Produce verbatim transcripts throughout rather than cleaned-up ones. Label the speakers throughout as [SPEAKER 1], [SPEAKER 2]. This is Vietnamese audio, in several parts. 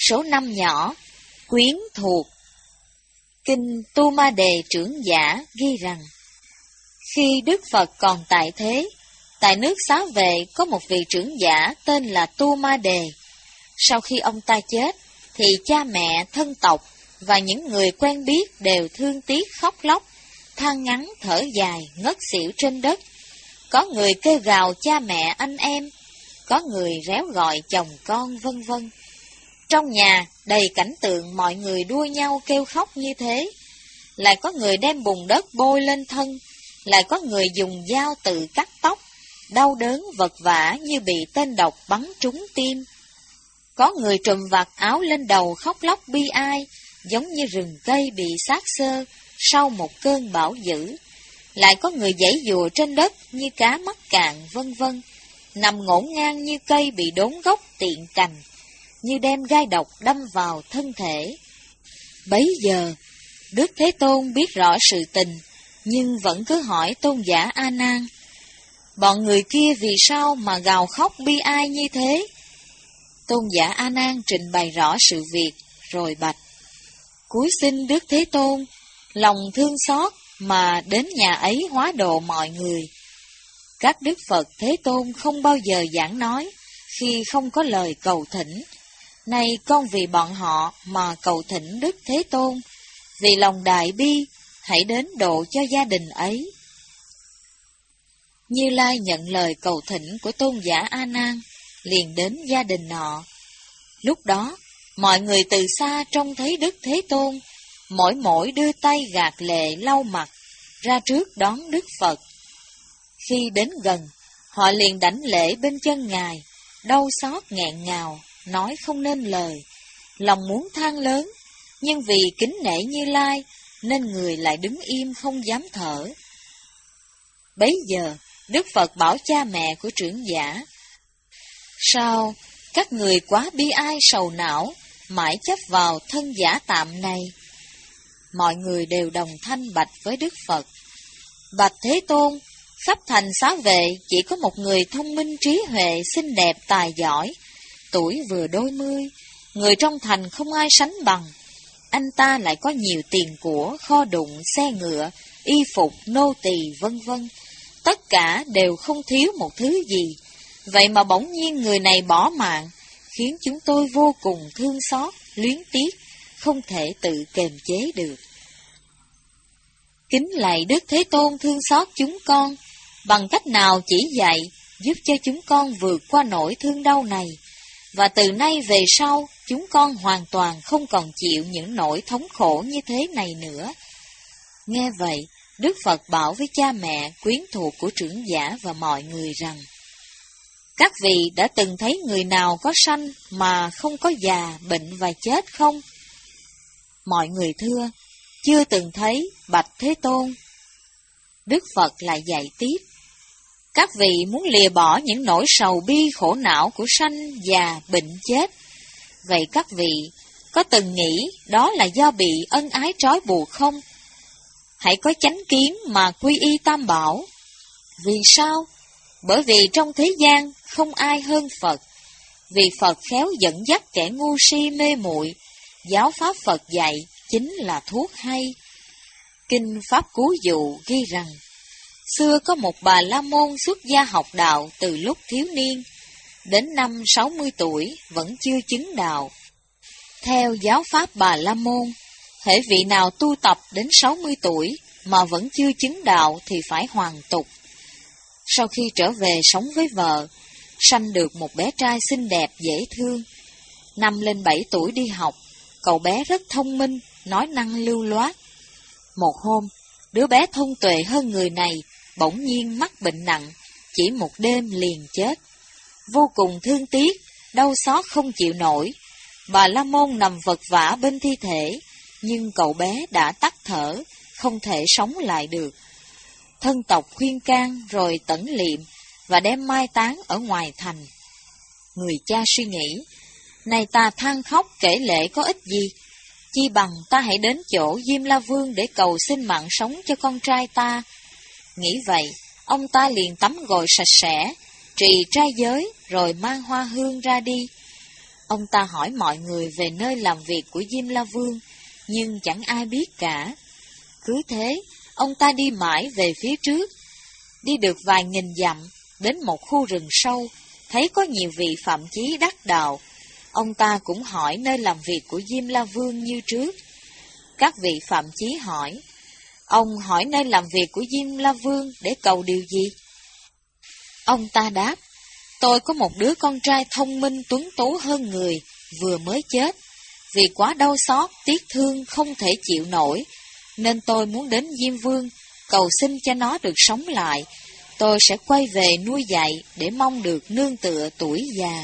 [SPEAKER 1] Số năm nhỏ, quyến thuộc. Kinh Tu Ma Đề Trưởng Giả ghi rằng, khi Đức Phật còn tại thế, tại nước Xá Vệ có một vị trưởng giả tên là Tu Ma Đề. Sau khi ông ta chết, thì cha mẹ, thân tộc và những người quen biết đều thương tiếc khóc lóc, than ngắn thở dài, ngất xỉu trên đất. Có người kêu gào cha mẹ anh em, có người réo gọi chồng con, vân vân. Trong nhà đầy cảnh tượng mọi người đua nhau kêu khóc như thế. Lại có người đem bùn đất bôi lên thân, lại có người dùng dao tự cắt tóc, đau đớn vật vã như bị tên độc bắn trúng tim. Có người trùm vạt áo lên đầu khóc lóc bi ai, giống như rừng cây bị xác xơ sau một cơn bão dữ. Lại có người giãy giụa trên đất như cá mắc cạn, vân vân, nằm ngổn ngang như cây bị đốn gốc tiện cành, như đem gai độc đâm vào thân thể. Bấy giờ, Đức Thế Tôn biết rõ sự tình, nhưng vẫn cứ hỏi tôn giả A Nan: bọn người kia vì sao mà gào khóc bi ai như thế? Tôn giả A Nan trình bày rõ sự việc, rồi bạch: cúi xin Đức Thế Tôn lòng thương xót mà đến nhà ấy hóa độ mọi người. Các Đức Phật Thế Tôn không bao giờ giảng nói khi không có lời cầu thỉnh. Nay con vì bọn họ mà cầu thỉnh Đức Thế Tôn, vì lòng đại bi, hãy đến độ cho gia đình ấy. Như Lai nhận lời cầu thỉnh của tôn giả A Nan, liền đến gia đình nọ. Lúc đó, mọi người từ xa trông thấy Đức Thế Tôn, mỗi mỗi đưa tay gạt lệ lau mặt, ra trước đón Đức Phật. Khi đến gần, họ liền đảnh lễ bên chân Ngài, đau xót nghẹn ngào, nói không nên lời, lòng muốn than lớn, nhưng vì kính nể Như Lai, nên người lại đứng im không dám thở. Bấy giờ, Đức Phật bảo cha mẹ của trưởng giả: sao các người quá bi ai sầu não, mãi chấp vào thân giả tạm này? Mọi người đều đồng thanh bạch với Đức Phật: bạch Thế Tôn, khắp thành Xá Vệ chỉ có một người thông minh trí huệ, xinh đẹp tài giỏi, tuổi vừa đôi mươi, người trong thành không ai sánh bằng. Anh ta lại có nhiều tiền của, kho đụng, xe ngựa, y phục, nô tỳ, vân vân, tất cả đều không thiếu một thứ gì. Vậy mà bỗng nhiên người này bỏ mạng, khiến chúng tôi vô cùng thương xót, luyến tiếc, không thể tự kềm chế được. Kính lạy Đức Thế Tôn thương xót chúng con, bằng cách nào chỉ dạy, giúp cho chúng con vượt qua nỗi thương đau này, và từ nay về sau, chúng con hoàn toàn không còn chịu những nỗi thống khổ như thế này nữa. Nghe vậy, Đức Phật bảo với cha mẹ, quyến thuộc của trưởng giả và mọi người rằng: các vị đã từng thấy người nào có sanh mà không có già, bệnh và chết không? Mọi người thưa: chưa từng thấy, bạch Thế Tôn. Đức Phật lại dạy tiếp: các vị muốn lìa bỏ những nỗi sầu bi khổ não của sanh, già, bệnh, chết. Vậy các vị có từng nghĩ đó là do bị ân ái trói buộc không? Hãy có chánh kiến mà quy y Tam Bảo. Vì sao? Bởi vì trong thế gian không ai hơn Phật. Vì Phật khéo dẫn dắt kẻ ngu si mê muội, giáo pháp Phật dạy chính là thuốc hay. Kinh Pháp Cú Dụ ghi rằng: xưa có một bà la môn xuất gia học đạo từ lúc thiếu niên, đến năm sáu mươi tuổi vẫn chưa chứng đạo. Theo giáo pháp Bà La Môn, hễ vị nào tu tập đến sáu mươi tuổi mà vẫn chưa chứng đạo thì phải hoàn tục. Sau khi trở về sống với vợ, sanh được một bé trai xinh đẹp dễ thương. Năm lên bảy tuổi đi học, cậu bé rất thông minh, nói năng lưu loát. Một hôm, đứa bé thông tuệ hơn người này bỗng nhiên mắc bệnh nặng, chỉ một đêm liền chết. Vô cùng thương tiếc, đau xót không chịu nổi, Bà La Môn nằm vật vã bên thi thể, nhưng cậu bé đã tắt thở, không thể sống lại được. Thân tộc khuyên can rồi tẩn liệm và đem mai táng ở ngoài thành. Người cha suy nghĩ: này ta than khóc kể lể có ích gì? Chi bằng ta hãy đến chỗ Diêm La Vương để cầu xin mạng sống cho con trai ta. Nghĩ vậy, ông ta liền tắm gội sạch sẽ, trì trai giới rồi mang hoa hương ra đi. Ông ta hỏi mọi người về nơi làm việc của Diêm La Vương, nhưng chẳng ai biết cả. Cứ thế, ông ta đi mãi về phía trước. Đi được vài nghìn dặm, đến một khu rừng sâu, thấy có nhiều vị phạm chí đắc đạo. Ông ta cũng hỏi nơi làm việc của Diêm La Vương như trước. Các vị phạm chí hỏi, ông hỏi nơi làm việc của Diêm La Vương để cầu điều gì? Ông ta đáp, tôi có một đứa con trai thông minh tuấn tú hơn người, vừa mới chết. Vì quá đau xót, tiếc thương, không thể chịu nổi, nên tôi muốn đến Diêm Vương, cầu xin cho nó được sống lại. Tôi sẽ quay về nuôi dạy để mong được nương tựa tuổi già.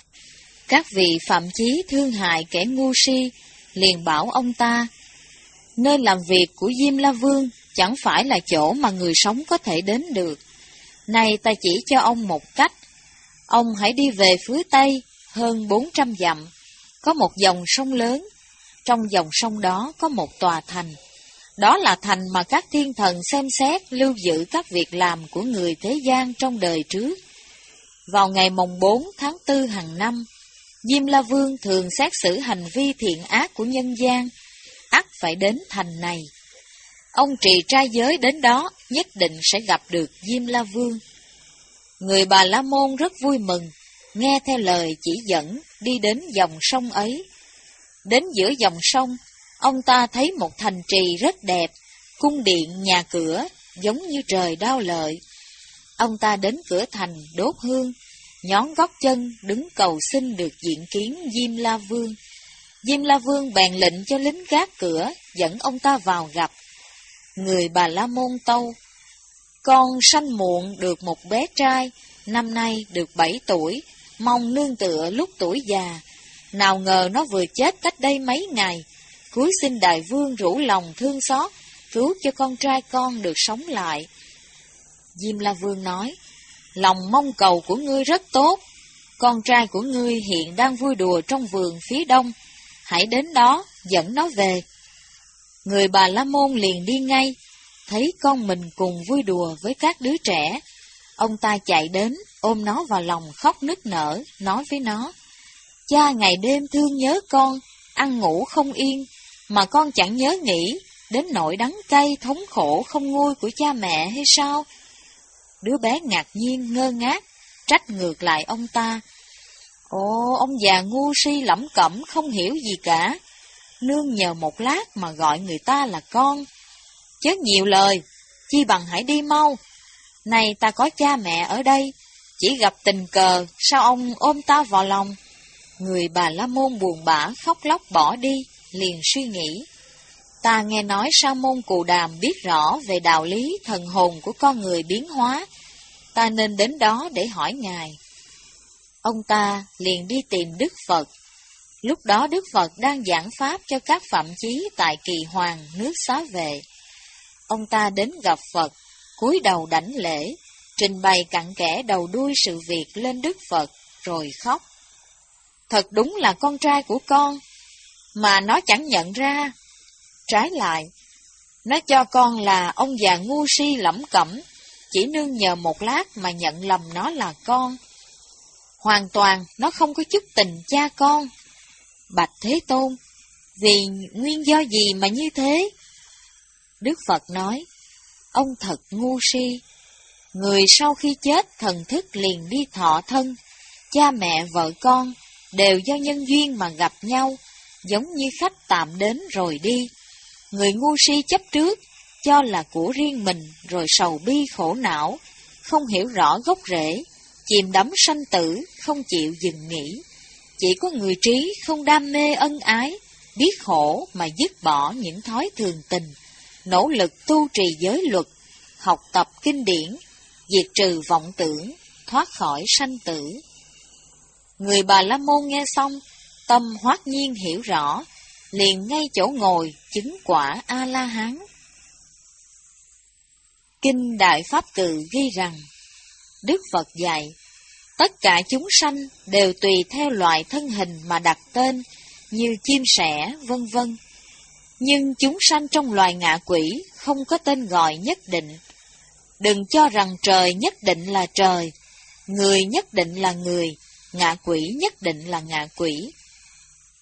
[SPEAKER 1] Các vị phạm chí thương hại kẻ ngu si, liền bảo ông ta, nơi làm việc của Diêm La Vương chẳng phải là chỗ mà người sống có thể đến được. Này ta chỉ cho ông một cách. Ông hãy đi về phía Tây, hơn bốn trăm dặm, có một dòng sông lớn. Trong dòng sông đó có một tòa thành. Đó là thành mà các thiên thần xem xét lưu giữ các việc làm của người thế gian trong đời trước. Vào ngày mồng bốn tháng tư hàng năm, Diêm La Vương thường xét xử hành vi thiện ác của nhân gian, ắt phải đến thành này. Ông trì trai giới đến đó nhất định sẽ gặp được Diêm La Vương. Người Bà La Môn rất vui mừng, nghe theo lời chỉ dẫn đi đến dòng sông ấy. Đến giữa dòng sông, ông ta thấy một thành trì rất đẹp, cung điện, nhà cửa, giống như trời đao lợi. Ông ta đến cửa thành đốt hương, nhón gót chân đứng cầu xin được diện kiến Diêm La Vương. Diêm La Vương bèn lệnh cho lính gác cửa dẫn ông ta vào gặp. Người Bà La Môn tâu, con sanh muộn được một bé trai, năm nay được bảy tuổi, mong nương tựa lúc tuổi già. Nào ngờ nó vừa chết cách đây mấy ngày, cúi xin đại vương rủ lòng thương xót, cứu cho con trai con được sống lại. Diêm La Vương nói, lòng mong cầu của ngươi rất tốt, con trai của ngươi hiện đang vui đùa trong vườn phía đông, hãy đến đó dẫn nó về. Người Bà La Môn liền đi ngay, thấy con mình cùng vui đùa với các đứa trẻ. Ông ta chạy đến, ôm nó vào lòng khóc nức nở, nói với nó, cha ngày đêm thương nhớ con, ăn ngủ không yên, mà con chẳng nhớ nghĩ đến nỗi đắng cay thống khổ không nguôi của cha mẹ hay sao? Đứa bé ngạc nhiên ngơ ngác, trách ngược lại ông ta, ồ, ông già ngu si lẩm cẩm không hiểu gì cả, nương nhờ một lát mà gọi người ta là con. Chớ nhiều lời, chi bằng hãy đi mau. Này ta có cha mẹ ở đây, chỉ gặp tình cờ, sao ông ôm ta vào lòng? Người Bà La Môn buồn bã khóc lóc bỏ đi, liền suy nghĩ, ta nghe nói Sa môn Cù Đàm biết rõ về đạo lý thần hồn của con người biến hóa, ta nên đến đó để hỏi ngài. Ông ta liền đi tìm Đức Phật. Lúc đó Đức Phật đang giảng pháp cho các phạm chí tại Kỳ Hoàng, nước Xá Vệ. Ông ta đến gặp Phật, cúi đầu đảnh lễ, trình bày cặn kẽ đầu đuôi sự việc lên Đức Phật, rồi khóc. Thật đúng là con trai của con, mà nó chẳng nhận ra. Trái lại, nó cho con là ông già ngu si lẩm cẩm, chỉ nương nhờ một lát mà nhận lầm nó là con. Hoàn toàn nó không có chút tình cha con. Bạch Thế Tôn, vì nguyên do gì mà như thế? Đức Phật nói, ông thật ngu si. Người sau khi chết thần thức liền đi thọ thân, cha mẹ vợ con đều do nhân duyên mà gặp nhau, giống như khách tạm đến rồi đi. Người ngu si chấp trước, cho là của riêng mình rồi sầu bi khổ não, không hiểu rõ gốc rễ, chìm đắm sanh tử, không chịu dừng nghỉ. Chỉ có người trí không đam mê ân ái, biết khổ mà dứt bỏ những thói thường tình, nỗ lực tu trì giới luật, học tập kinh điển, diệt trừ vọng tưởng, thoát khỏi sanh tử. Người Bà La Môn nghe xong, tâm hoát nhiên hiểu rõ, liền ngay chỗ ngồi chứng quả A-la-hán. Kinh Đại Pháp Cự ghi rằng, Đức Phật dạy, tất cả chúng sanh đều tùy theo loại thân hình mà đặt tên, như chim sẻ, vân vân. Nhưng chúng sanh trong loài ngạ quỷ không có tên gọi nhất định. Đừng cho rằng trời nhất định là trời, người nhất định là người, ngạ quỷ nhất định là ngạ quỷ.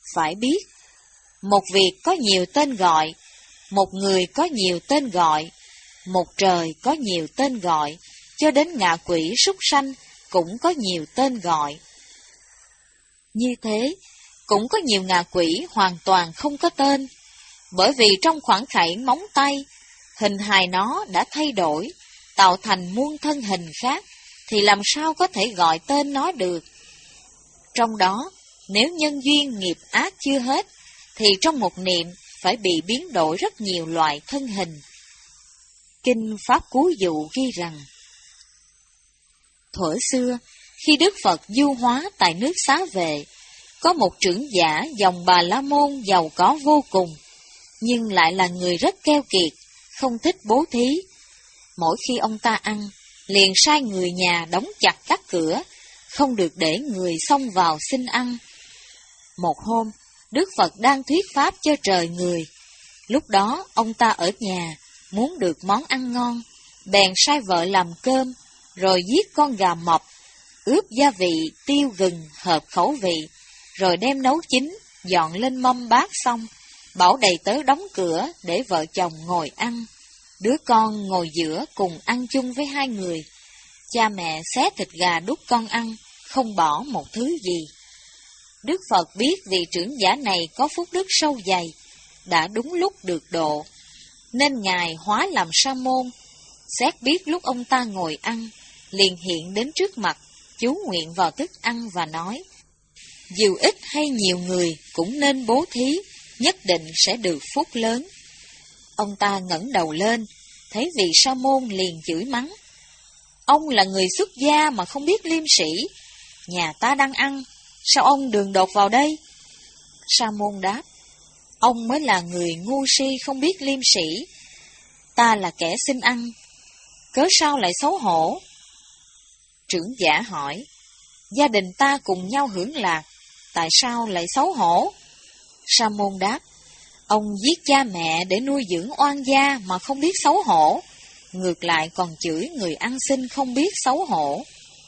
[SPEAKER 1] phải biết, một việc có nhiều tên gọi, một người có nhiều tên gọi, một trời có nhiều tên gọi, cho đến ngạ quỷ súc sanh cũng có nhiều tên gọi. Như thế, cũng có nhiều ngạ quỷ hoàn toàn không có tên, bởi vì trong khoảng khẩy móng tay, hình hài nó đã thay đổi, tạo thành muôn thân hình khác, thì làm sao có thể gọi tên nó được. Trong đó, nếu nhân duyên nghiệp ác chưa hết, thì trong một niệm phải bị biến đổi rất nhiều loại thân hình. Kinh Pháp Cú Dụ ghi rằng, thuở xưa, khi Đức Phật du hóa tại nước Xá Vệ, có một trưởng giả dòng Bà La Môn giàu có vô cùng, nhưng lại là người rất keo kiệt, không thích bố thí. Mỗi khi ông ta ăn, liền sai người nhà đóng chặt các cửa, không được để người xông vào xin ăn. Một hôm, Đức Phật đang thuyết pháp cho trời người. Lúc đó, ông ta ở nhà, muốn được món ăn ngon, bèn sai vợ làm cơm, rồi giết con gà mập, ướp gia vị, tiêu gừng, hợp khẩu vị, rồi đem nấu chín, dọn lên mâm bát xong, bảo đầy tớ đóng cửa để vợ chồng ngồi ăn. Đứa con ngồi giữa cùng ăn chung với hai người. Cha mẹ xé thịt gà đút con ăn, không bỏ một thứ gì. Đức Phật biết vị trưởng giả này có phúc đức sâu dày, đã đúng lúc được độ, nên Ngài hóa làm sa môn. Xét biết lúc ông ta ngồi ăn, liền hiện đến trước mặt, chú nguyện vào thức ăn và nói, dù ít hay nhiều người cũng nên bố thí, nhất định sẽ được phúc lớn. Ông ta ngẩng đầu lên, thấy vị sa môn liền chửi mắng, ông là người xuất gia mà không biết liêm sĩ, nhà ta đang ăn, sao ông đường đột vào đây? Sa môn đáp, ông mới là người ngu si không biết liêm sĩ, ta là kẻ xin ăn, cớ sao lại xấu hổ? Trưởng giả hỏi, gia đình ta cùng nhau hưởng lạc, tại sao lại xấu hổ? Sa môn đáp, ông giết cha mẹ để nuôi dưỡng oan gia mà không biết xấu hổ, ngược lại còn chửi người ăn xin không biết xấu hổ.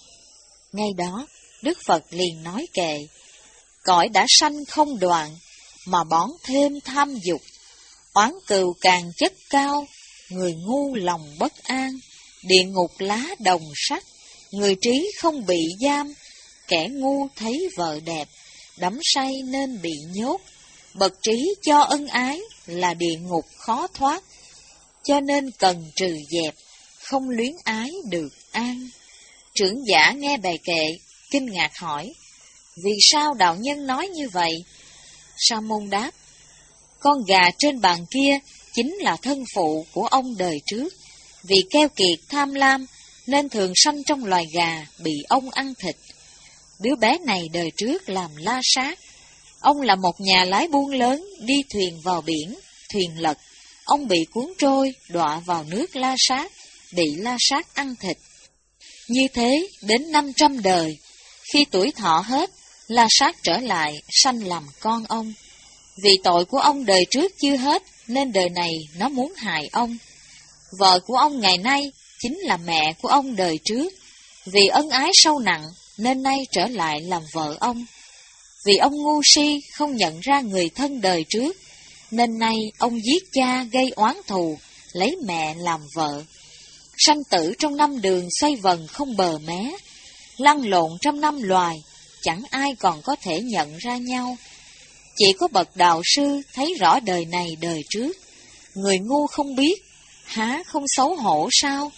[SPEAKER 1] Ngay đó, Đức Phật liền nói kệ, cõi đã sanh không đoạn, mà bón thêm tham dục, oán cừu càng chất cao, người ngu lòng bất an, địa ngục lá đồng sắt, người trí không bị giam, kẻ ngu thấy vợ đẹp, đắm say nên bị nhốt, bậc trí cho ân ái là địa ngục khó thoát, cho nên cần trừ dẹp, không luyến ái được an. Trưởng giả nghe bài kệ, kinh ngạc hỏi, vì sao đạo nhân nói như vậy? Sa môn đáp, con gà trên bàn kia chính là thân phụ của ông đời trước, vì keo kiệt tham lam nên thường sanh trong loài gà bị ông ăn thịt. Đứa bé này đời trước làm la sát, ông là một nhà lái buôn lớn đi thuyền vào biển, thuyền lật, ông bị cuốn trôi, đọa vào nước la sát, bị la sát ăn thịt. Như thế đến năm trăm đời, khi tuổi thọ hết, la sát trở lại sanh làm con ông. Vì tội của ông đời trước chưa hết, nên đời này nó muốn hại ông. Vợ của ông ngày nay chính là mẹ của ông đời trước, vì ân ái sâu nặng nên nay trở lại làm vợ ông. Vì ông ngu si không nhận ra người thân đời trước, nên nay ông giết cha gây oán thù, lấy mẹ làm vợ. Sanh tử trong năm đường xoay vần không bờ mé, lăn lộn trong năm loài, chẳng ai còn có thể nhận ra nhau. Chỉ có bậc đạo sư thấy rõ đời này đời trước, người ngu không biết, há không xấu hổ sao?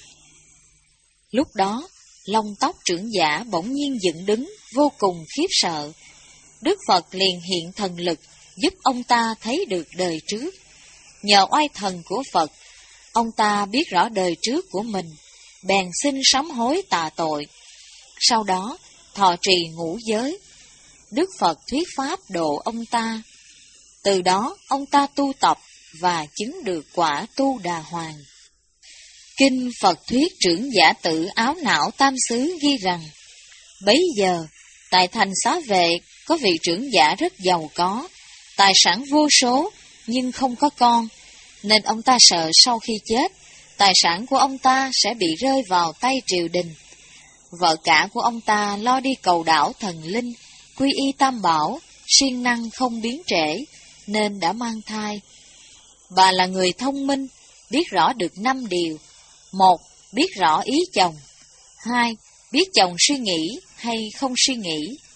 [SPEAKER 1] Lúc đó, lông tóc trưởng giả bỗng nhiên dựng đứng, vô cùng khiếp sợ. Đức Phật liền hiện thần lực, giúp ông ta thấy được đời trước. Nhờ oai thần của Phật, ông ta biết rõ đời trước của mình, bèn xin sám hối tạ tội. Sau đó, thọ trì ngũ giới. Đức Phật thuyết pháp độ ông ta. Từ đó, ông ta tu tập và chứng được quả Tu Đà Hoàng. Kinh Phật thuyết trưởng giả tự áo não tam xứ ghi rằng, bấy giờ, tại thành Xá Vệ có vị trưởng giả rất giàu có, tài sản vô số, nhưng không có con, nên ông ta sợ sau khi chết, tài sản của ông ta sẽ bị rơi vào tay triều đình. Vợ cả của ông ta lo đi cầu đảo thần linh, quy y Tam Bảo, siêng năng không biến trễ, nên đã mang thai. Bà là người thông minh, biết rõ được năm điều. Một, biết rõ ý chồng. Hai, biết chồng suy nghĩ hay không suy nghĩ.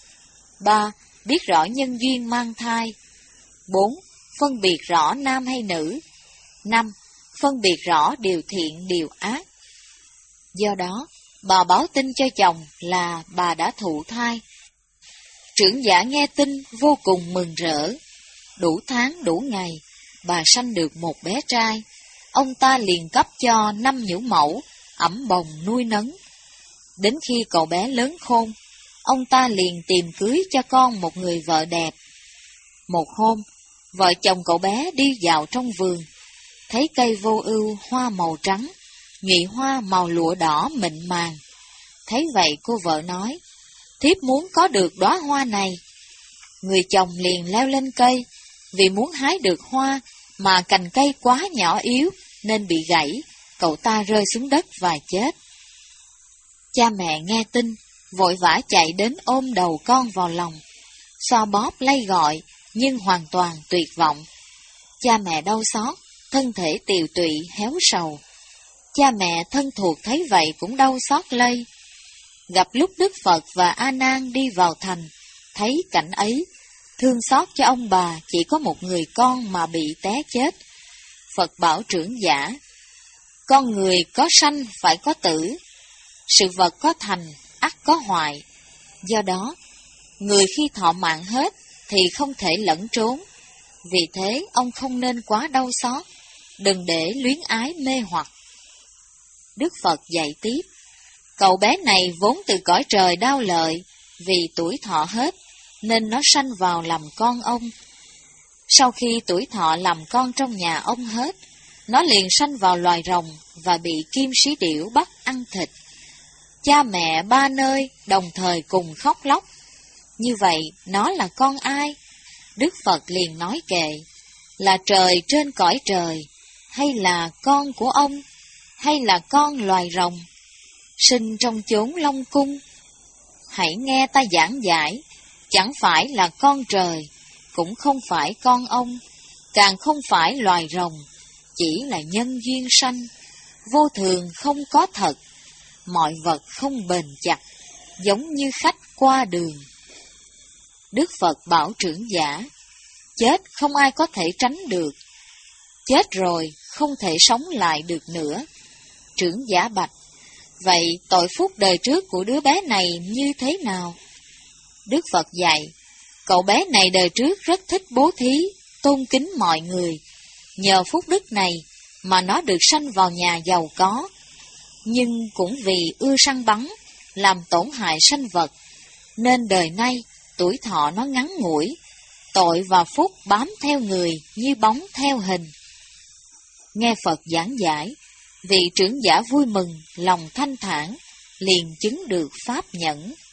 [SPEAKER 1] Ba, biết rõ nhân duyên mang thai. Bốn, phân biệt rõ nam hay nữ. Năm, phân biệt rõ điều thiện điều ác. Do đó, bà báo tin cho chồng là bà đã thụ thai. Trưởng giả nghe tin vô cùng mừng rỡ. Đủ tháng đủ ngày, bà sanh được một bé trai. Ông ta liền cấp cho năm nhũ mẫu, ẵm bồng nuôi nấng. Đến khi cậu bé lớn khôn, ông ta liền tìm cưới cho con một người vợ đẹp. Một hôm, vợ chồng cậu bé đi vào trong vườn, thấy cây vô ưu hoa màu trắng, nhụy hoa màu lụa đỏ mịn màng. Thấy vậy cô vợ nói, thiếp muốn có được đóa hoa này. Người chồng liền leo lên cây, vì muốn hái được hoa mà cành cây quá nhỏ yếu nên bị gãy, cậu ta rơi xuống đất và chết. Cha mẹ nghe tin, vội vã chạy đến ôm đầu con vào lòng, xoa bóp lay gọi, nhưng hoàn toàn tuyệt vọng. Cha mẹ đau xót, thân thể tiều tụy héo sầu. Cha mẹ thân thuộc thấy vậy cũng đau xót lây. Gặp lúc Đức Phật và A Nan đi vào thành, thấy cảnh ấy, thương xót cho ông bà chỉ có một người con mà bị té chết. Phật bảo trưởng giả, con người có sanh phải có tử, sự vật có thành ắt có hoại. Do đó, người khi thọ mạng hết thì không thể lẫn trốn. Vì thế ông không nên quá đau xót, đừng để luyến ái mê hoặc. Đức Phật dạy tiếp, cậu bé này vốn từ cõi trời đao lợi, vì tuổi thọ hết nên nó sanh vào làm con ông. Sau khi tuổi thọ làm con trong nhà ông hết, nó liền sanh vào loài rồng và bị kim sĩ điểu bắt ăn thịt. Cha mẹ ba nơi đồng thời cùng khóc lóc. Như vậy nó là con ai? Đức Phật liền nói kệ, là trời trên cõi trời, hay là con của ông, hay là con loài rồng, sinh trong chốn Long Cung. Hãy nghe ta giảng giải, chẳng phải là con trời, cũng không phải con ông, càng không phải loài rồng, chỉ là nhân duyên sanh, vô thường không có thật, mọi vật không bền chặt, giống như khách qua đường. Đức Phật bảo trưởng giả, chết không ai có thể tránh được, chết rồi không thể sống lại được nữa. Trưởng giả bạch, vậy tội phúc đời trước của đứa bé này như thế nào? Đức Phật dạy, cậu bé này đời trước rất thích bố thí, tôn kính mọi người. Nhờ phúc đức này mà nó được sanh vào nhà giàu có. Nhưng cũng vì ưa săn bắn, làm tổn hại sanh vật, nên đời nay tuổi thọ nó ngắn ngủi, tội và phúc bám theo người như bóng theo hình. Nghe Phật giảng giải, vị trưởng giả vui mừng, lòng thanh thản, liền chứng được pháp nhẫn.